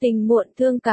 Tình muộn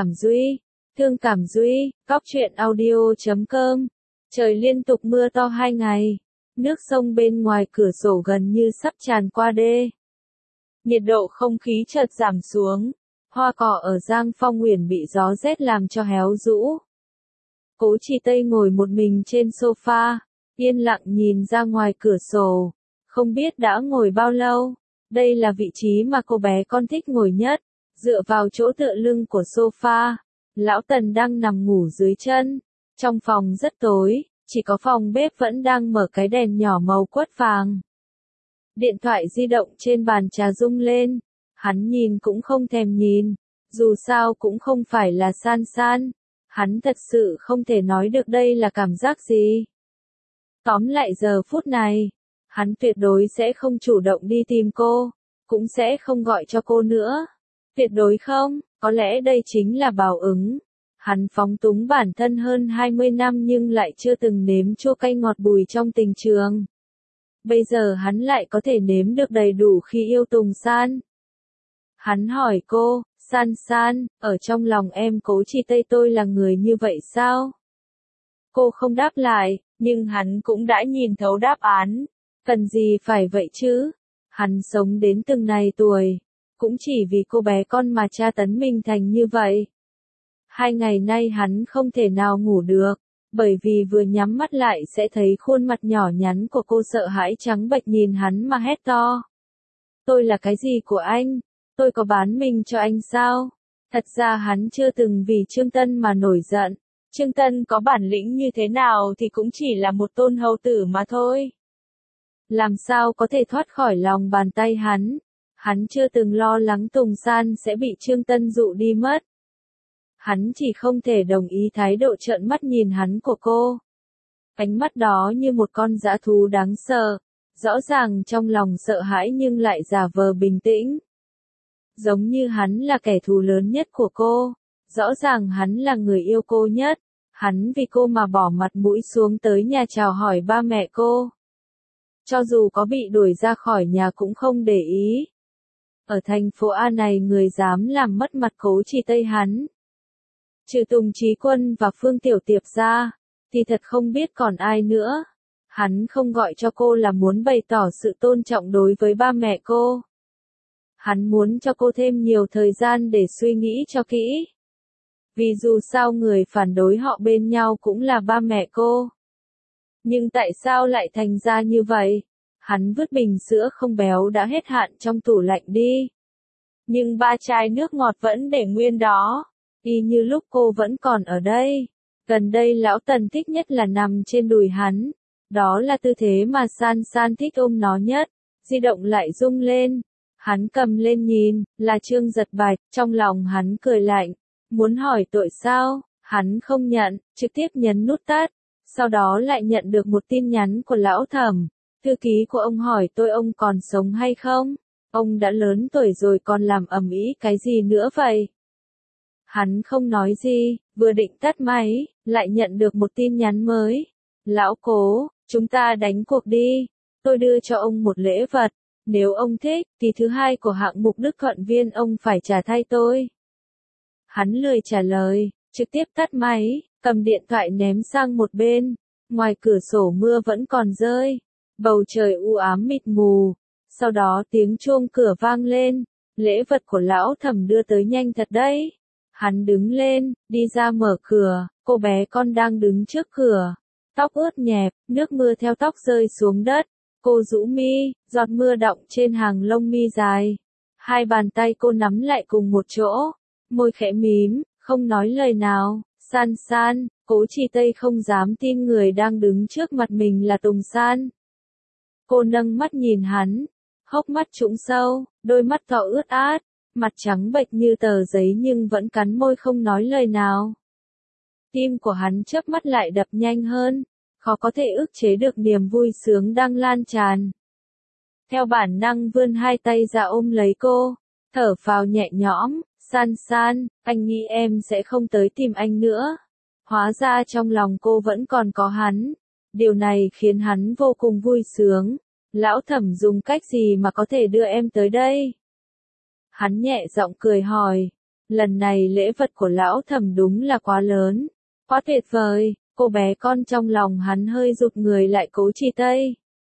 thương cảm Duy, góc truyện audio.com. Trời liên tục mưa to 2 ngày, nước sông bên ngoài cửa sổ gần như sắp tràn qua đê. Nhiệt độ không khí chợt giảm xuống, hoa cỏ ở Giang Phong Uyển bị gió rét làm cho héo rũ. Cố Chỉ Tây ngồi một mình trên sofa, yên lặng nhìn ra ngoài cửa sổ, không biết đã ngồi bao lâu. Đây là vị trí mà cô bé con thích ngồi nhất, dựa vào chỗ tựa lưng của sofa. Lão Tần đang nằm ngủ dưới chân. Trong phòng rất tối, chỉ có phòng bếp vẫn đang mở cái đèn nhỏ màu quất vàng. Điện thoại di động trên bàn trà rung lên, hắn nhìn cũng không thèm nhìn, dù sao cũng không phải là San San. Hắn thật sự không thể nói được đây là cảm giác gì. Tóm lại giờ phút này, hắn tuyệt đối sẽ không chủ động đi tìm cô, cũng sẽ không gọi cho cô nữa. Tuyệt đối không, có lẽ đây chính là báo ứng. Hắn phóng túng bản thân hơn 20 năm nhưng lại chưa từng nếm chua cay ngọt bùi trong tình trường. Bây giờ hắn lại có thể nếm được đầy đủ khi yêu Tùng San. Hắn hỏi cô, San San, ở trong lòng em Cố Chỉ Tây tôi là người như vậy sao? Cô không đáp lại, nhưng hắn cũng đã nhìn thấu đáp án. Cần gì phải vậy chứ? Hắn sống đến từng này tuổi, cũng chỉ vì cô bé con mà tra tấn mình thành như vậy. 2 ngày nay hắn không thể nào ngủ được, bởi vì vừa nhắm mắt lại sẽ thấy khuôn mặt nhỏ nhắn của cô sợ hãi trắng bệch nhìn hắn mà hét to. Tôi là cái gì của anh? Tôi có bán mình cho anh sao? Thật ra hắn chưa từng vì Trương Tân mà nổi giận. Trương Tân có bản lĩnh như thế nào thì cũng chỉ là một tôn hầu tử mà thôi. Làm sao có thể thoát khỏi lòng bàn tay hắn? Hắn chưa từng lo lắng Tùng San sẽ bị Trương Tân dụ đi mất. Hắn chỉ không thể đồng ý thái độ trợn mắt nhìn hắn của cô. Ánh mắt đó như một con dã thú đáng sợ, rõ ràng trong lòng sợ hãi nhưng lại giả vờ bình tĩnh. Giống như hắn là kẻ thù lớn nhất của cô, rõ ràng hắn là người yêu cô nhất, hắn vì cô mà bỏ mặt mũi xuống tới nhà chào hỏi ba mẹ cô. Cho dù có bị đuổi ra khỏi nhà cũng không để ý. Ở thành phố A này người dám làm mất mặt Cố Chỉ Tây hắn. Trừ Tùng Chí Quân và Phương Tiểu Tiệp ra, thì thật không biết còn ai nữa. Hắn không gọi cho cô là muốn bày tỏ sự tôn trọng đối với ba mẹ cô. Hắn muốn cho cô thêm nhiều thời gian để suy nghĩ cho kỹ. Vì dù sao người phản đối họ bên nhau cũng là ba mẹ cô. Nhưng tại sao lại thành ra như vậy? Hắn vứt bình sữa không béo đã hết hạn trong tủ lạnh đi. Nhưng 3 chai nước ngọt vẫn để nguyên đó. Y như lúc cô vẫn còn ở đây. Gần đây lão Tần thích nhất là nằm trên đùi hắn. Đó là tư thế mà San San thích ôm nó nhất. Di động lại rung lên. Hắn cầm lên nhìn, là Trương Giật Bạch, trong lòng hắn cười lạnh. Muốn hỏi tội sao? Hắn không nhận, trực tiếp nhấn nút tắt. Sau đó lại nhận được một tin nhắn của lão Thẩm. Thư ký của ông hỏi tôi ông còn sống hay không? Ông đã lớn tuổi rồi còn làm ầm ĩ cái gì nữa vậy? Hắn không nói gì, vừa định tắt máy, lại nhận được một tin nhắn mới. Lão Cố, chúng ta đánh cuộc đi. Tôi đưa cho ông một lễ vật. Nếu ông thích, thì thứ 2 của hạng mục Đức Thuận Viên ông phải trả thay tôi. Hắn lười trả lời, trực tiếp tắt máy, cầm điện thoại ném sang một bên. Ngoài cửa sổ mưa vẫn còn rơi. Bầu trời u ám mịt mù. Sau đó tiếng chuông cửa vang lên. Lễ vật của lão Thẩm đưa tới nhanh thật đấy. Hắn đứng lên, đi ra mở cửa. Cô bé con đang đứng trước cửa. Tóc ướt nhẹp, nước mưa theo tóc rơi xuống đất. Cô rũ mi, giọt mưa đọng trên hàng lông mi dài. 2 bàn tay cô nắm lại cùng một chỗ. Môi khẽ mím, không nói lời nào. San San, Cố Chỉ Tây không dám tin người đang đứng trước mặt mình là Tùng San. Cô nâng mắt nhìn hắn, hốc mắt trũng sâu, đôi mắt to ướt át, mặt trắng bệch như tờ giấy nhưng vẫn cắn môi không nói lời nào. Tim của hắn chớp mắt lại đập nhanh hơn, khó có thể ức chế được niềm vui sướng đang lan tràn. Theo bản năng vươn 2 tay ra ôm lấy cô, thở phào nhẹ nhõm, San San, anh nghĩ em sẽ không tới tìm anh nữa. Hóa ra trong lòng cô vẫn còn có hắn. Điều này khiến hắn vô cùng vui sướng. Lão Thẩm dùng cách gì mà có thể đưa em tới đây? Hắn nhẹ giọng cười hỏi. Lần này lễ vật của lão thẩm đúng là quá lớn, quá tuyệt vời, cô bé con trong lòng hắn hơi rụt người lại. Cố Chi Tây,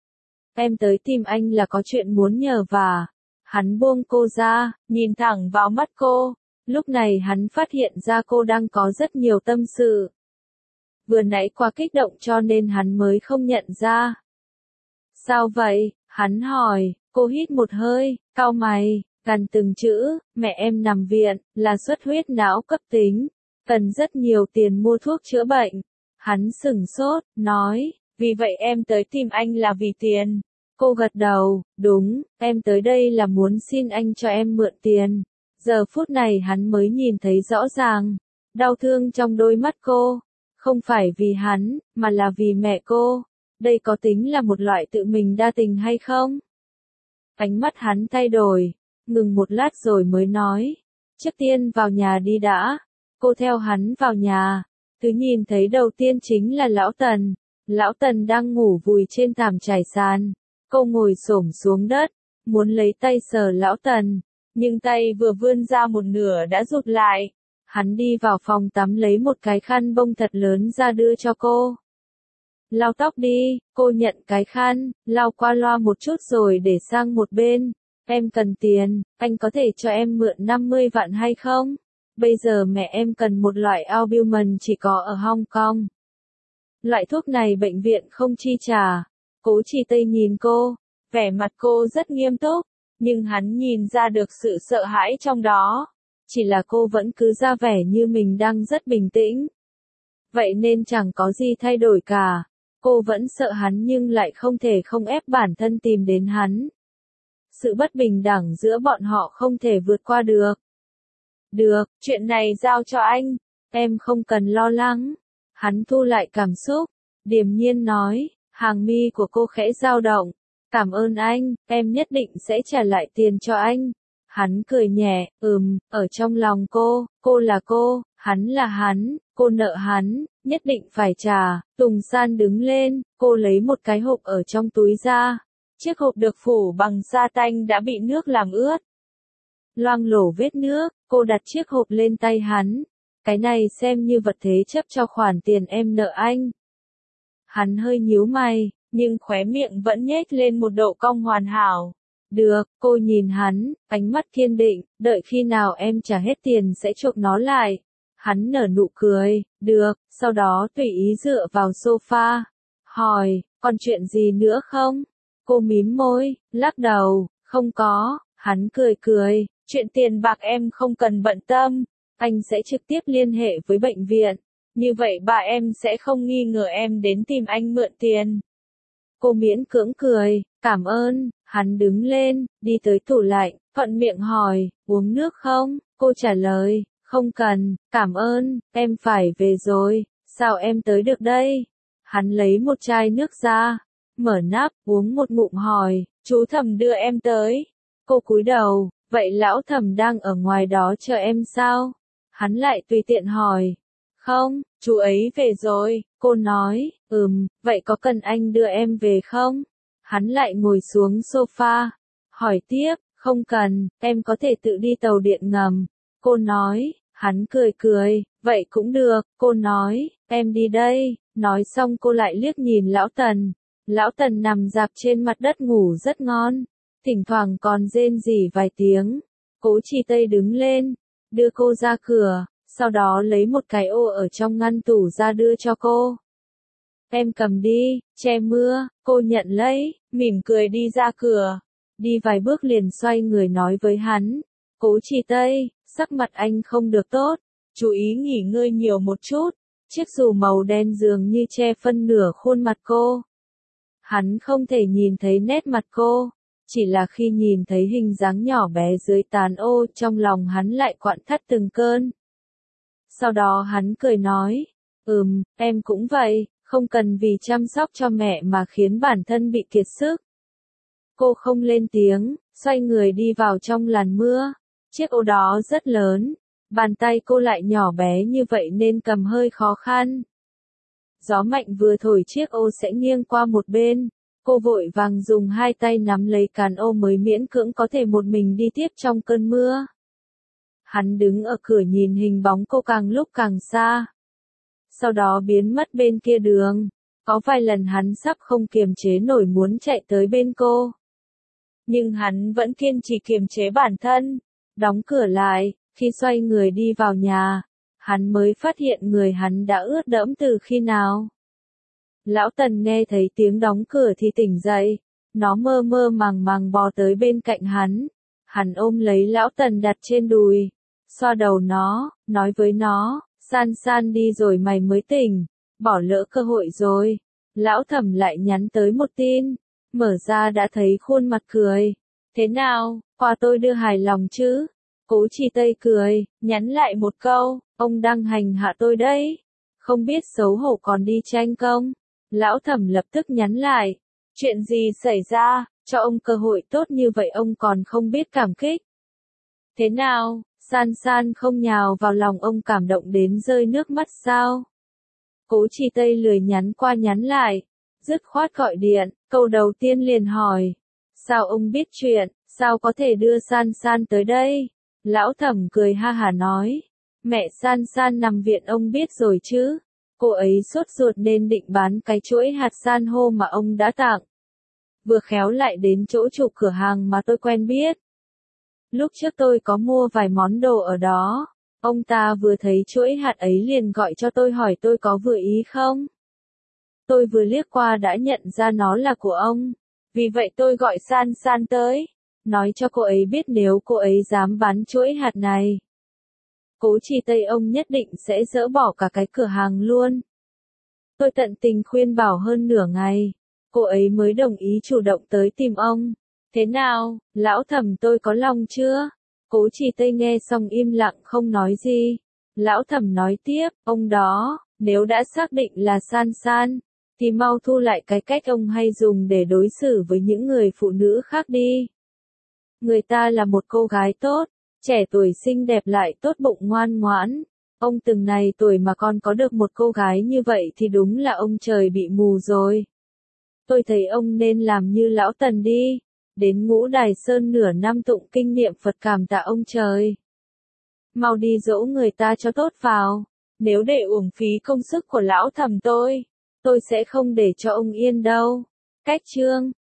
em tới tìm anh là có chuyện muốn nhờ vả. Hắn buông cô ra, nhìn thẳng vào mắt cô. Lúc này hắn phát hiện ra cô đang có rất nhiều tâm sự. Vừa nãy quá kích động cho nên hắn mới không nhận ra. Sao vậy? Hắn hỏi. Cô hít một hơi, cau mày, gằn từng chữ. Mẹ em nằm viện, là xuất huyết não cấp tính, cần rất nhiều tiền mua thuốc chữa bệnh. Hắn sửng sốt, nói, vì vậy em tới tìm anh là vì tiền. Cô gật đầu, đúng, em tới đây là muốn xin anh cho em mượn tiền. Giờ phút này hắn mới nhìn thấy rõ ràng, đau thương trong đôi mắt cô. Không phải vì hắn, mà là vì mẹ cô. Đây có tính là một loại tự mình đa tình hay không? Ánh mắt hắn thay đổi, ngừng một lát rồi mới nói. Trước tiên vào nhà đi đã. Cô theo hắn vào nhà. Thứ nhìn thấy đầu tiên chính là Lão Tần. Lão Tần đang ngủ vùi trên thảm trải sàn. Cô ngồi xổm xuống đất, muốn lấy tay sờ Lão Tần, nhưng tay vừa vươn ra một nửa đã rụt lại. Hắn đi vào phòng tắm lấy một cái khăn bông thật lớn ra đưa cho cô. Lau tóc đi. Cô nhận cái khăn, lau qua loa một chút rồi để sang một bên. Em cần tiền, anh có thể cho em mượn 50 vạn hay không? Bây giờ mẹ em cần một loại albumin chỉ có ở Hong Kong. Loại thuốc này bệnh viện không chi trả. Cố Chi Tây nhìn cô, vẻ mặt cô rất nghiêm túc, nhưng hắn nhìn ra được sự sợ hãi trong đó. Chỉ là cô vẫn cứ ra vẻ như mình đang rất bình tĩnh. Vậy nên chẳng có gì thay đổi cả. Cô vẫn sợ hắn nhưng lại không thể không ép bản thân tìm đến hắn. Sự bất bình đẳng giữa bọn họ không thể vượt qua được. Được, chuyện này giao cho anh. Em không cần lo lắng. Hắn thu lại cảm xúc, điềm nhiên nói. Hàng mi của cô khẽ dao động. Cảm ơn anh, em nhất định sẽ trả lại tiền cho anh. Hắn cười nhẹ, ở trong lòng cô là cô, hắn là hắn, cô nợ hắn, nhất định phải trả. Tùng San đứng lên, cô lấy một cái hộp ở trong túi ra. Chiếc hộp được phủ bằng sa tanh đã bị nước làm ướt. Loang lổ vết nước, cô đặt chiếc hộp lên tay hắn. Cái này xem như vật thế chấp cho khoản tiền em nợ anh. Hắn hơi nhíu mày, nhưng khóe miệng vẫn nhếch lên một độ cong hoàn hảo. Được, cô nhìn hắn, ánh mắt kiên định, đợi khi nào em trả hết tiền sẽ chuộc nó lại. Hắn nở nụ cười, được, sau đó tùy ý dựa vào sofa. Hỏi, còn chuyện gì nữa không? Cô mím môi, lắc đầu, không có. Hắn cười cười, chuyện tiền bạc em không cần bận tâm. Anh sẽ trực tiếp liên hệ với bệnh viện. Như vậy bà em sẽ không nghi ngờ em đến tìm anh mượn tiền. Cô miễn cưỡng cười, cảm ơn. Hắn đứng lên, đi tới tủ lạnh, thuận miệng hỏi, uống nước không? Cô trả lời, không cần, cảm ơn, em phải về rồi, sao em tới được đây? Hắn lấy một chai nước ra, mở nắp, uống một ngụm hỏi, chú Thẩm đưa em tới. Cô cúi đầu, vậy lão Thẩm đang ở ngoài đó chờ em sao? Hắn lại tùy tiện hỏi, không, chú ấy về rồi. Cô nói, vậy có cần anh đưa em về không? Hắn lại ngồi xuống sofa, hỏi tiếp, không cần, em có thể tự đi tàu điện ngầm. Cô nói, hắn cười cười, vậy cũng được. Cô nói, em đi đây. Nói xong cô lại liếc nhìn Lão Tần. Lão Tần nằm rạp trên mặt đất ngủ rất ngon, thỉnh thoảng còn rên rỉ vài tiếng. Cố Chi Tây đứng lên, đưa cô ra cửa, sau đó lấy một cái ô ở trong ngăn tủ ra đưa cho cô. Em cầm đi, che mưa. Cô nhận lấy, mỉm cười đi ra cửa. Đi vài bước liền xoay người nói với hắn. Cố Chi Tây, sắc mặt anh không được tốt. Chú ý nghỉ ngơi nhiều một chút. Chiếc dù màu đen dường như che phân nửa khuôn mặt cô. Hắn không thể nhìn thấy nét mặt cô. Chỉ là khi nhìn thấy hình dáng nhỏ bé dưới tán ô trong lòng hắn lại quặn thắt từng cơn. Sau đó hắn cười nói. Em cũng vậy. Không cần vì chăm sóc cho mẹ mà khiến bản thân bị kiệt sức. Cô không lên tiếng, xoay người đi vào trong làn mưa. Chiếc ô đó rất lớn, bàn tay cô lại nhỏ bé như vậy nên cầm hơi khó khăn. Gió mạnh vừa thổi chiếc ô sẽ nghiêng qua một bên. Cô vội vàng dùng hai tay nắm lấy cán ô mới miễn cưỡng có thể một mình đi tiếp trong cơn mưa. Hắn đứng ở cửa nhìn hình bóng cô càng lúc càng xa. Sau đó biến mất bên kia đường. Có vài lần hắn sắp không kiềm chế nổi muốn chạy tới bên cô. Nhưng hắn vẫn kiên trì kiềm chế bản thân. Đóng cửa lại, khi xoay người đi vào nhà, hắn mới phát hiện người hắn đã ướt đẫm từ khi nào. Lão Tần nghe thấy tiếng đóng cửa thì tỉnh dậy. Nó mơ mơ màng màng bò tới bên cạnh hắn. Hắn ôm lấy Lão Tần đặt trên đùi. Xoa đầu nó, nói với nó, San San đi rồi mày mới tỉnh. Bỏ lỡ cơ hội rồi. Lão Thẩm lại nhắn tới một tin. Mở ra đã thấy khuôn mặt cười. Thế nào, quà tôi đưa hài lòng chứ? Cố Chi Tây cười, nhắn lại một câu, ông đang hành hạ tôi đấy. Không biết xấu hổ còn đi tranh công. Lão Thẩm lập tức nhắn lại. Chuyện gì xảy ra, cho ông cơ hội tốt như vậy ông còn không biết cảm kích. Thế nào, San San không nhào vào lòng ông cảm động đến rơi nước mắt sao? Cố Chi Tây lười nhắn qua nhắn lại. Dứt khoát gọi điện, câu đầu tiên liền hỏi. Sao ông biết chuyện, sao có thể đưa San San tới đây? Lão Thẩm cười ha hả nói. Mẹ San San nằm viện ông biết rồi chứ. Cô ấy sốt ruột nên định bán cái chuỗi hạt san hô mà ông đã tặng. Vừa khéo lại đến chỗ chủ cửa hàng mà tôi quen biết. Lúc trước tôi có mua vài món đồ ở đó. Ông ta vừa thấy chuỗi hạt ấy liền gọi cho tôi hỏi tôi có vừa ý không. Tôi vừa liếc qua đã nhận ra nó là của ông. Vì vậy tôi gọi San San tới. Nói cho cô ấy biết nếu cô ấy dám bán chuỗi hạt này. Cố Chi Tây ông nhất định sẽ dỡ bỏ cả cái cửa hàng luôn. Tôi tận tình khuyên bảo hơn nửa ngày. Cô ấy mới đồng ý chủ động tới tìm ông. Thế nào, Lão Thẩm tôi có lòng chưa? Cố Chi Tây nghe xong im lặng không nói gì. Lão Thẩm nói tiếp, ông đó, nếu đã xác định là San San, thì mau thu lại cái cách ông hay dùng để đối xử với những người phụ nữ khác đi. Người ta là một cô gái tốt, trẻ tuổi xinh đẹp lại tốt bụng ngoan ngoãn. Ông từng này tuổi mà còn có được một cô gái như vậy thì đúng là ông trời bị mù rồi. Tôi thấy ông nên làm như Lão Tần đi. Đến Ngũ Đài Sơn nửa năm tụng kinh niệm Phật cảm tạ ông trời. Mau đi dỗ người ta cho tốt vào. Nếu để uổng phí công sức của Lão Thẩm tôi sẽ không để cho ông yên đâu. Cách chương